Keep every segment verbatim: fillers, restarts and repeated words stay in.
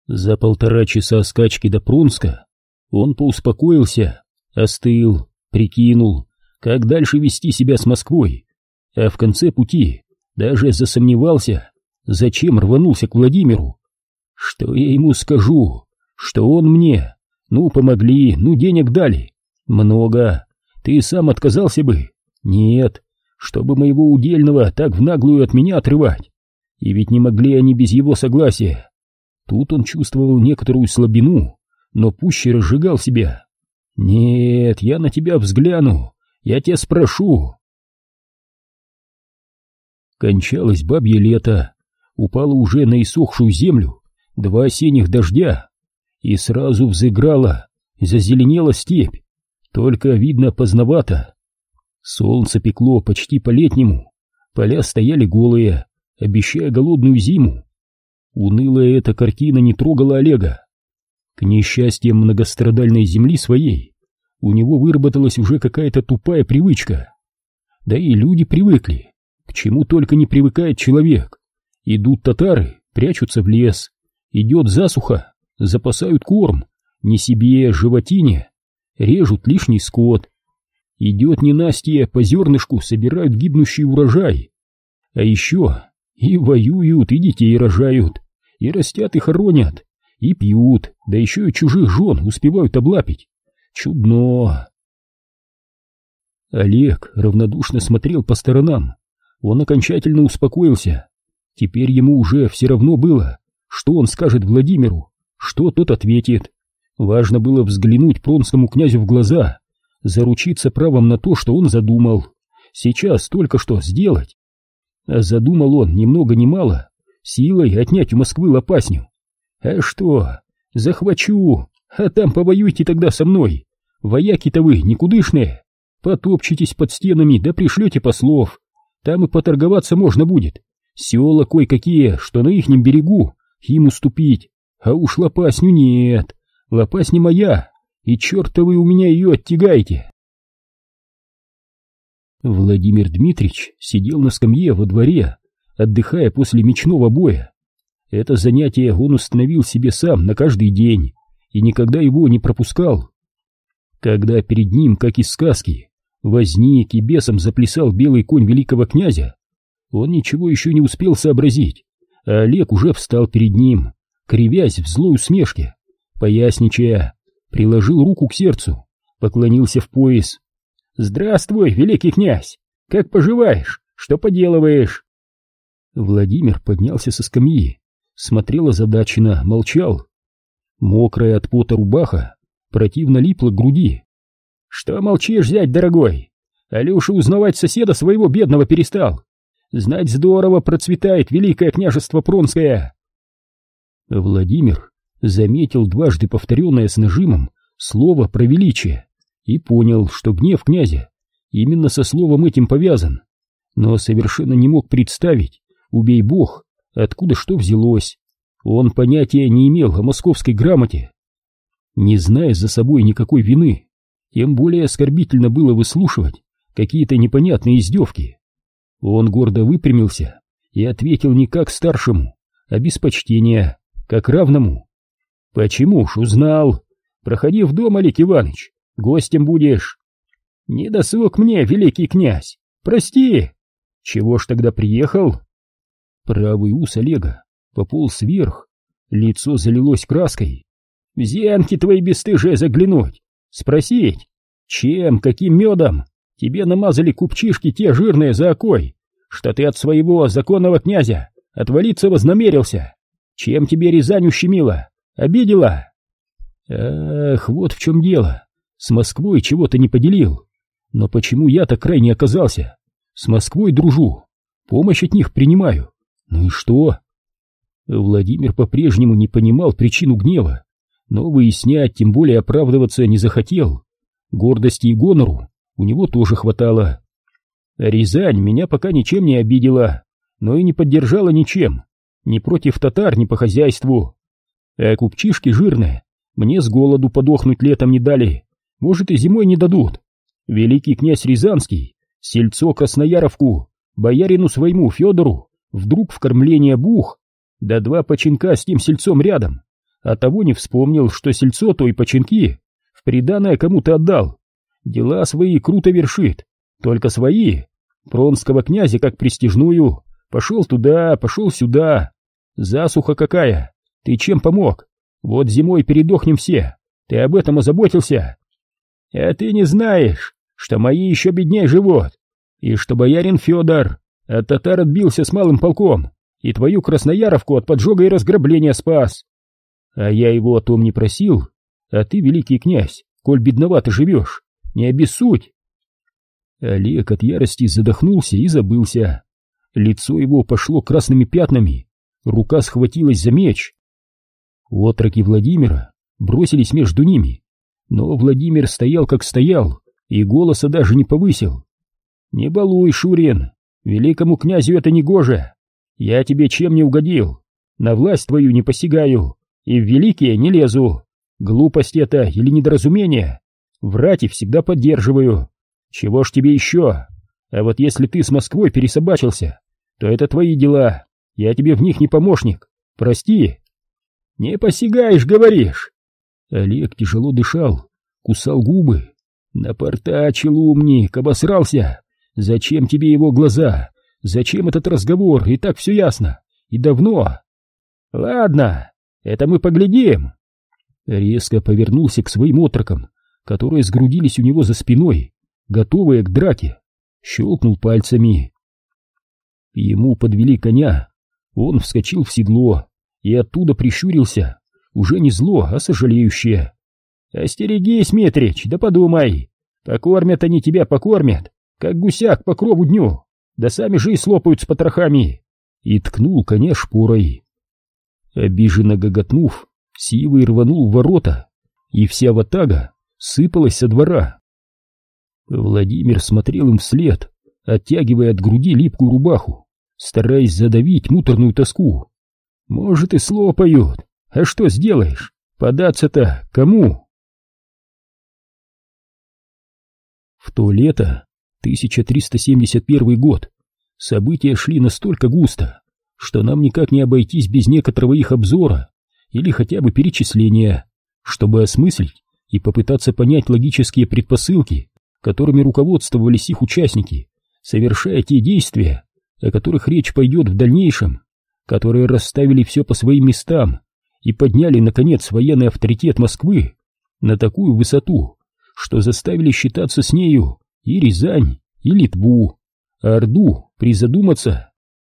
За полтора часа скачки до Пронска он поуспокоился, остыл, прикинул, как дальше вести себя с Москвой, а в конце пути даже засомневался, зачем рванулся к Владимиру. Что я ему скажу? Что он мне? Ну, помогли, ну, денег дали. Много. Ты сам отказался бы? Нет. Чтобы моего удельного так в наглую от меня отрывать. И ведь не могли они без его согласия. Тут он чувствовал некоторую слабину, но пуще разжигал себя. Нет, я на тебя взгляну, я тебя спрошу. Кончалось бабье лето, упало уже на иссохшую землю два осенних дождя, и сразу взыграла, зазеленела степь, только видно поздновато. Солнце пекло почти по-летнему, поля стояли голые, обещая голодную зиму. Унылая эта картина не трогала Олега. К несчастьям многострадальной земли своей у него выработалась уже какая-то тупая привычка. Да и люди привыкли, к чему только не привыкает человек. Идут татары, прячутся в лес, идет засуха, запасают корм, не себе, животине, режут лишний скот. Идет ненастье, по зернышку собирают гибнущий урожай. А еще и воюют, и детей рожают, и растят, и хоронят, и пьют, да еще и чужих жен успевают облапить. Чудно. Олег равнодушно смотрел по сторонам. Он окончательно успокоился. Теперь ему уже все равно было, что он скажет Владимиру, что тот ответит. Важно было взглянуть пронскому князю в глаза, заручиться правом на то, что он задумал. Сейчас только что сделать. А задумал он ни много ни мало силой отнять у Москвы Лопасню. А что, захвачу, а там повоюйте тогда со мной. Вояки-то вы никудышные, потопчетесь под стенами, да пришлете послов. Там и поторговаться можно будет. Села кое-какие, что на ихнем берегу, им уступить. А уж Лопасню нет, Лопасня моя, и черта вы у меня ее оттягаете. Владимир Дмитрич сидел на скамье во дворе, отдыхая после мечного боя. Это занятие он установил себе сам на каждый день и никогда его не пропускал. Когда перед ним, как из сказки, возник и бесом заплясал белый конь великого князя, он ничего еще не успел сообразить, а Олег уже встал перед ним, кривясь в злой усмешке, поясничая, приложил руку к сердцу, поклонился в пояс. «Здравствуй, великий князь! Как поживаешь? Что поделываешь?» Владимир поднялся со скамьи, смотрел озадаченно, молчал. Мокрая от пота рубаха противно липла к груди. «Что молчишь, зять дорогой? Алеша узнавать соседа своего бедного перестал. Знать здорово процветает великое княжество Пронское!» Владимир заметил дважды повторенное с нажимом слово про величие и понял, что гнев князя именно со словом этим повязан, но совершенно не мог представить, убей бог, откуда что взялось. Он понятия не имел о московской грамоте. Не зная за собой никакой вины, тем более оскорбительно было выслушивать какие-то непонятные издевки. Он гордо выпрямился и ответил не как старшему, а без почтения, как равному. «Почему ж узнал? Проходи в дом, Олег Иваныч, гостем будешь». «Не досуг мне, великий князь, прости». «Чего ж тогда приехал?» Правый ус Олега пополз вверх, лицо залилось краской. «В зенки твои бесстыжие заглянуть, спросить, чем, каким медом тебе намазали купчишки те жирные за окой, что ты от своего законного князя отвалиться вознамерился? Чем тебе Рязань ущемила, обидела?» «Ах, вот в чем дело, с Москвой чего-то не поделил. Но почему я-то крайне оказался? С Москвой дружу, помощь от них принимаю. Ну и что?» Владимир по-прежнему не понимал причину гнева, но выяснять, тем более оправдываться не захотел. Гордости и гонору у него тоже хватало. «Рязань меня пока ничем не обидела, но и не поддержала ничем, ни против татар, ни по хозяйству. А купчишки жирные мне с голоду подохнуть летом не дали, может и зимой не дадут. Великий князь Рязанский сельцо Краснояровку боярину своему Федору вдруг в кормление бух, да два починка с тем сельцом рядом, а того не вспомнил, что сельцо то и починки в приданое кому-то отдал. Дела свои круто вершит, только свои. Пронского князя как престижную. Пошел туда, пошел сюда. Засуха какая. Ты чем помог? Вот зимой передохнем все. Ты об этом озаботился? А ты не знаешь, что мои еще бедней живут, и что боярин Федор от татар отбился с малым полком и твою Краснояровку от поджога и разграбления спас. А я его о том не просил, а ты, великий князь, коль бедновато живешь, не обессудь. Олег от ярости задохнулся и забылся. Лицо его пошло красными пятнами, рука схватилась за меч. Отроки Владимира бросились между ними, но Владимир стоял как стоял и голоса даже не повысил. «Не балуй, Шурин, великому князю это не гоже. Я тебе чем не угодил, на власть твою не посягаю и в великие не лезу. Глупость это или недоразумение, врать и всегда поддерживаю. Чего ж тебе еще? А вот если ты с Москвой пересобачился, то это твои дела, я тебе в них не помощник, прости». «Не посягаешь, говоришь?» Олег тяжело дышал, кусал губы. «Напортачил, умник, обосрался. Зачем тебе его глаза? Зачем этот разговор? И так все ясно. И давно». «Ладно, это мы поглядим». Резко повернулся к своим отрокам, которые сгрудились у него за спиной, готовые к драке. Щелкнул пальцами. Ему подвели коня. Он вскочил в седло и оттуда прищурился, уже не зло, а сожалеющее. «Остерегись, Митрич, да подумай. Покормят они тебя, покормят, как гуся к покрову дню, да сами же и слопают с потрохами». И ткнул коня шпорой. Обиженно гоготнув, Сивый рванул в ворота, и вся ватага сыпалась со двора. Владимир смотрел им вслед, оттягивая от груди липкую рубаху, стараясь задавить муторную тоску. Может, и слопают, а что сделаешь? Податься-то кому? В то лето, тысяча триста семьдесят первый год, события шли настолько густо, что нам никак не обойтись без некоторого их обзора или хотя бы перечисления, чтобы осмыслить и попытаться понять логические предпосылки, которыми руководствовались их участники, совершая те действия, о которых речь пойдет в дальнейшем, которые расставили все по своим местам и подняли, наконец, военный авторитет Москвы на такую высоту, что заставили считаться с нею и Рязань, и Литву, а Орду призадуматься.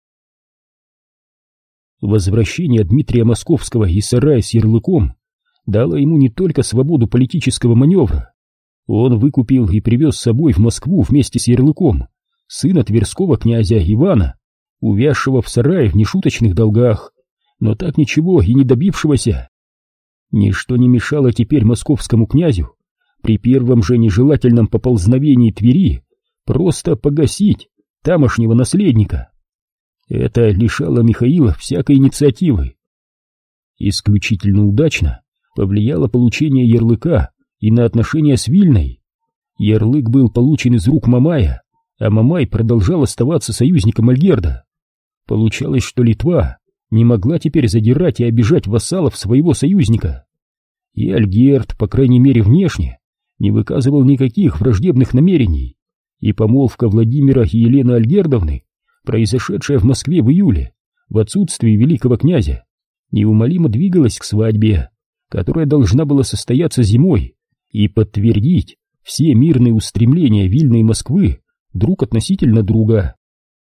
Возвращение Дмитрия Московского из сарая с ярлыком дало ему не только свободу политического маневра. Он выкупил и привез с собой в Москву вместе с ярлыком сына тверского князя Ивана, увязшего в сарае в нешуточных долгах, но так ничего и не добившегося. Ничто не мешало теперь московскому князю при первом же нежелательном поползновении Твери просто погасить тамошнего наследника. Это лишало Михаила всякой инициативы. Исключительно удачно повлияло получение ярлыка и на отношения с Вильной. Ярлык был получен из рук Мамая, а Мамай продолжал оставаться союзником Альгерда. Получалось, что Литва не могла теперь задирать и обижать вассалов своего союзника. И Альгерд, по крайней мере внешне, не выказывал никаких враждебных намерений, и помолвка Владимира и Елены Альгердовны, произошедшая в Москве в июле, в отсутствии великого князя, неумолимо двигалась к свадьбе, которая должна была состояться зимой и подтвердить все мирные устремления Вильны и Москвы друг относительно друга.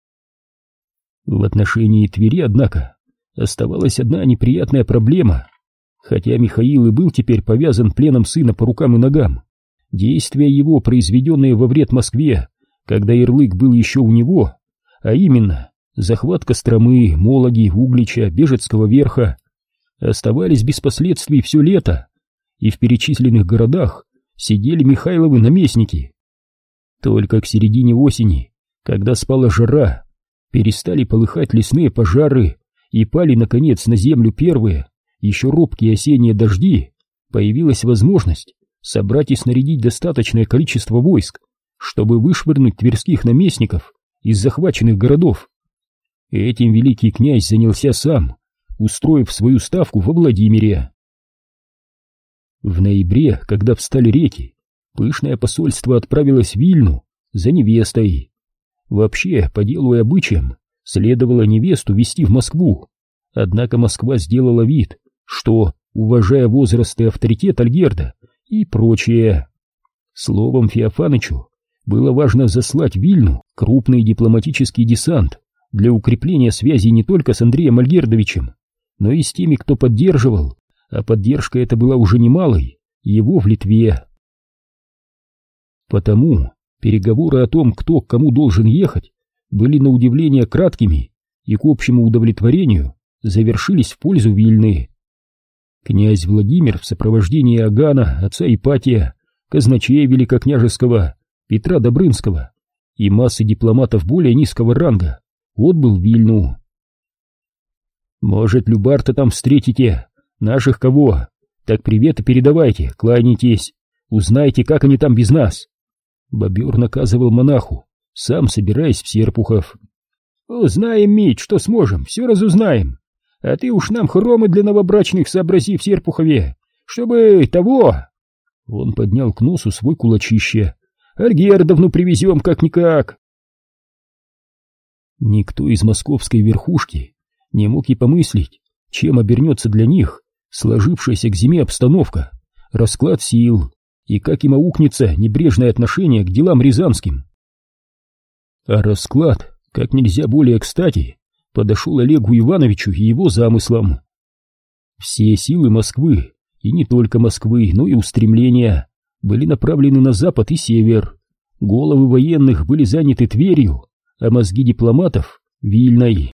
В отношении Твери, однако, оставалась одна неприятная проблема. Хотя Михаил и был теперь повязан пленом сына по рукам и ногам, действия его, произведенные во вред Москве, когда ярлык был еще у него, а именно захват Костромы, Мологи, Углича, Бежецкого верха, оставались без последствий все лето, и в перечисленных городах сидели Михайловы наместники. Только к середине осени, когда спала жара, перестали полыхать лесные пожары и пали, наконец, на землю первые, еще робкие осенние дожди, появилась возможность собрать и снарядить достаточное количество войск, чтобы вышвырнуть тверских наместников из захваченных городов. Этим великий князь занялся сам, устроив свою ставку во Владимире. В ноябре, когда встали реки, пышное посольство отправилось в Вильну за невестой. Вообще, по делу и обычаям, следовало невесту везти в Москву, однако Москва сделала вид, что, уважая возраст и авторитет Альгерда и прочее. Словом, Феофанычу было важно заслать в Вильну крупный дипломатический десант для укрепления связей не только с Андреем Альгердовичем, но и с теми, кто поддерживал, а поддержка эта была уже немалой, его в Литве. Потому переговоры о том, кто к кому должен ехать, были на удивление краткими и к общему удовлетворению завершились в пользу Вильны. Князь Владимир в сопровождении Агана, отца Ипатия, казначея великокняжеского Петра Добрынского и массы дипломатов более низкого ранга отбыл в Вильну. «Может, Любарта там встретите? Наших кого? Так приветы передавайте, кланяйтесь, узнайте, как они там без нас». Бобер наказывал монаху, сам собираясь в Серпухов. «Узнаем, Мить, что сможем, все разузнаем. А ты уж нам хромы для новобрачных сообрази в Серпухове, чтобы того...» Он поднял к носу свой кулачище. «Альгердовну привезем как-никак». Никто из московской верхушки не мог и помыслить, чем обернется для них сложившаяся к зиме обстановка, расклад сил и как им аукнется небрежное отношение к делам рязанским. А расклад, как нельзя более кстати, подошел Олегу Ивановичу и его замыслам. Все силы Москвы, и не только Москвы, но и устремления, были направлены на запад и север. Головы военных были заняты Тверью, а мозги дипломатов — Вильной.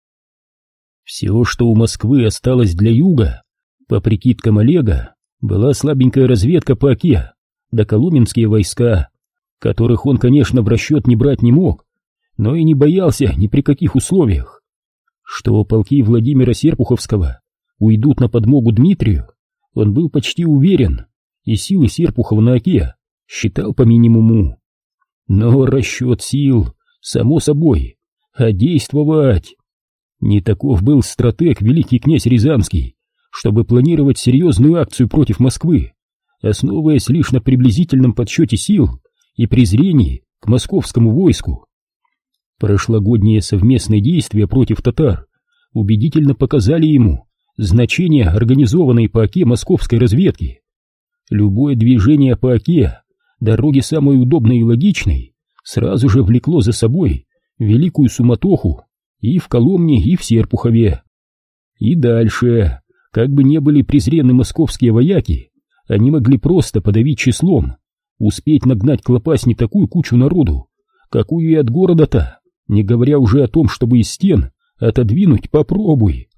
Все, что у Москвы осталось для юга, по прикидкам Олега, была слабенькая разведка по Оке, да коломенские войска, которых он, конечно, в расчет не брать не мог, но и не боялся ни при каких условиях. Что полки Владимира Серпуховского уйдут на подмогу Дмитрию, он был почти уверен, и силы Серпухова на Оке считал по минимуму. Но расчет сил, само собой, а действовать... Не таков был стратег великий князь Рязанский, чтобы планировать серьезную акцию против Москвы, основываясь лишь на приблизительном подсчете сил и презрении к московскому войску. Прошлогодние совместные действия против татар убедительно показали ему значение организованной по Оке московской разведки. Любое движение по Оке, дороге самой удобной и логичной, сразу же влекло за собой великую суматоху и в Коломне, и в Серпухове. И дальше, как бы не были презрены московские вояки, они могли просто подавить числом, успеть нагнать к Лопасне такую кучу народу, какую и от города-то, не говоря уже о том, чтобы из стен отодвинуть попробуй.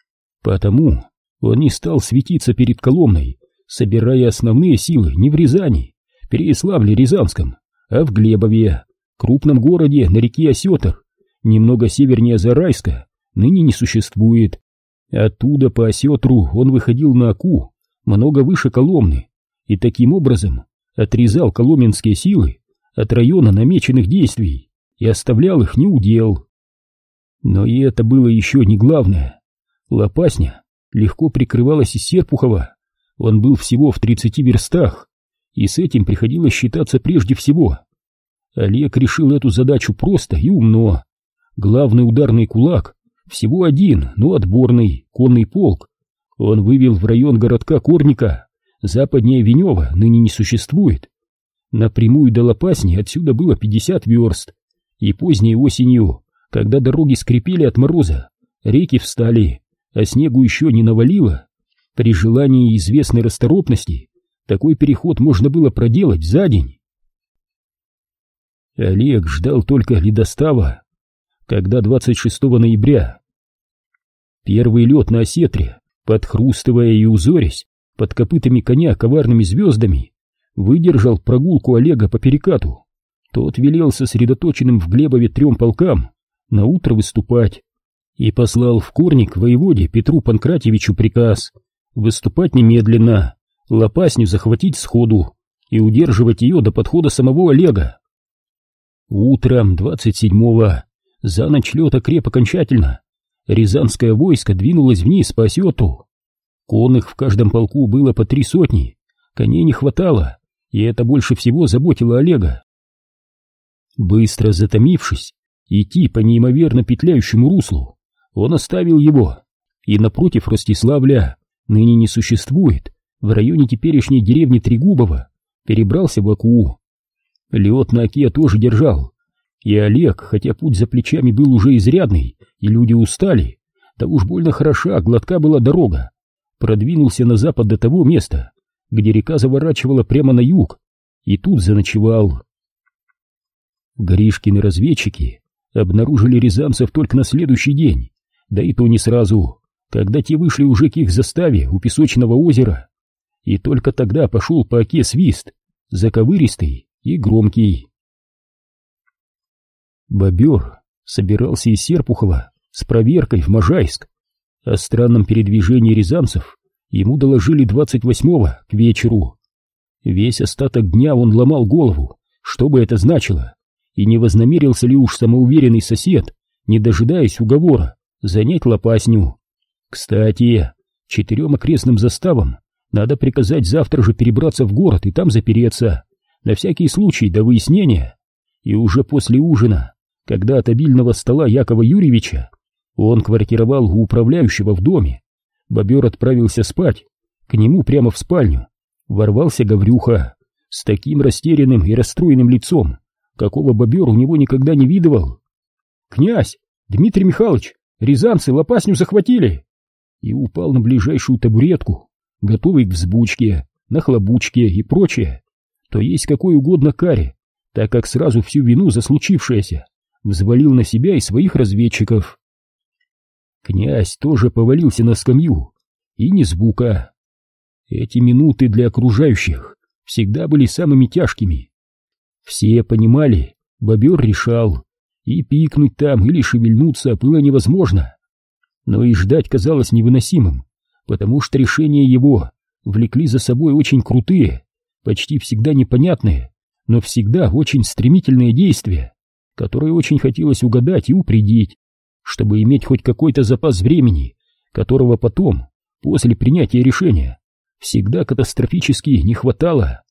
Потому он не стал светиться перед Коломной, собирая основные силы не в Рязани, Переяславле-Рязанском, а в Глебове, крупном городе на реке Осетр, немного севернее Зарайска, ныне не существует. Оттуда по Осетру он выходил на Оку, много выше Коломны, и таким образом отрезал коломенские силы от района намеченных действий и оставлял их неудел. Но и это было еще не главное. Лопасня легко прикрывалась из Серпухова, он был всего в тридцати верстах, и с этим приходилось считаться прежде всего. Олег решил эту задачу просто и умно. Главный ударный кулак, всего один, но отборный, конный полк, он вывел в район городка Корника, западнее Венева ныне не существует. Напрямую до Лопасни отсюда было пятьдесят верст, и поздней осенью, когда дороги скрипели от мороза, реки встали, а снегу еще не навалило, при желании и известной расторопности такой переход можно было проделать за день. Олег ждал только ледостава, когда двадцать шестого ноября первый лед на Осетре, подхрустывая и узорясь под копытами коня коварными звездами, выдержал прогулку Олега по перекату. Тот велел сосредоточенным в Глебове трем полкам на утро выступать и послал в Корник воеводе Петру Панкратьевичу приказ выступать немедленно, Лопасню захватить сходу и удерживать ее до подхода самого Олега. Утром двадцать седьмого за ночь лед окреп окончательно. Рязанское войско двинулось вниз по Осетру. Конных в каждом полку было по три сотни, Коней не хватало, и это больше всего заботило Олега. Быстро затомившись идти по неимоверно петляющему руслу, он оставил его и напротив Ростиславля, ныне не существует, в районе теперешней деревни Трегубово, перебрался в Аку. Лед на Оке тоже держал, и Олег, хотя путь за плечами был уже изрядный, и люди устали, да уж больно хороша, гладка была дорога, продвинулся на запад до того места, где река заворачивала прямо на юг, и тут заночевал. Гришкины разведчики обнаружили рязанцев только на следующий день, да и то не сразу, когда те вышли уже к их заставе у песочного озера, и только тогда пошел по Оке свист, заковыристый и громкий. Бобер собирался из Серпухова с проверкой в Можайск. О странном передвижении рязанцев ему доложили двадцать восьмого к вечеру. Весь остаток дня он ломал голову, что бы это значило, и не вознамерился ли уж самоуверенный сосед, не дожидаясь уговора, занять лопасню. Кстати, четырем окрестным заставам надо приказать завтра же перебраться в город и там запереться, на всякий случай до выяснения. И уже после ужина, когда от обильного стола Якова Юрьевича он квартировал у управляющего в доме, Бобер отправился спать. К нему прямо в спальню ворвался Гаврюха с таким растерянным и расстроенным лицом, какого Бобер у него никогда не видывал. «Князь! Дмитрий Михайлович! Рязанцы лопасню захватили!» И упал на ближайшую табуретку, готовый к взбучке, нахлобучке и прочее, то есть какой угодно каре, так как сразу всю вину за случившееся взвалил на себя и своих разведчиков. Князь тоже повалился на скамью, и ни звука. Эти минуты для окружающих всегда были самыми тяжкими. Все понимали, Бобер решал, и пикнуть там или шевельнуться было невозможно. Но и ждать казалось невыносимым, потому что решения его влекли за собой очень крутые, почти всегда непонятные, но всегда очень стремительные действия, которые очень хотелось угадать и упредить, чтобы иметь хоть какой-то запас времени, которого потом, после принятия решения, всегда катастрофически не хватало.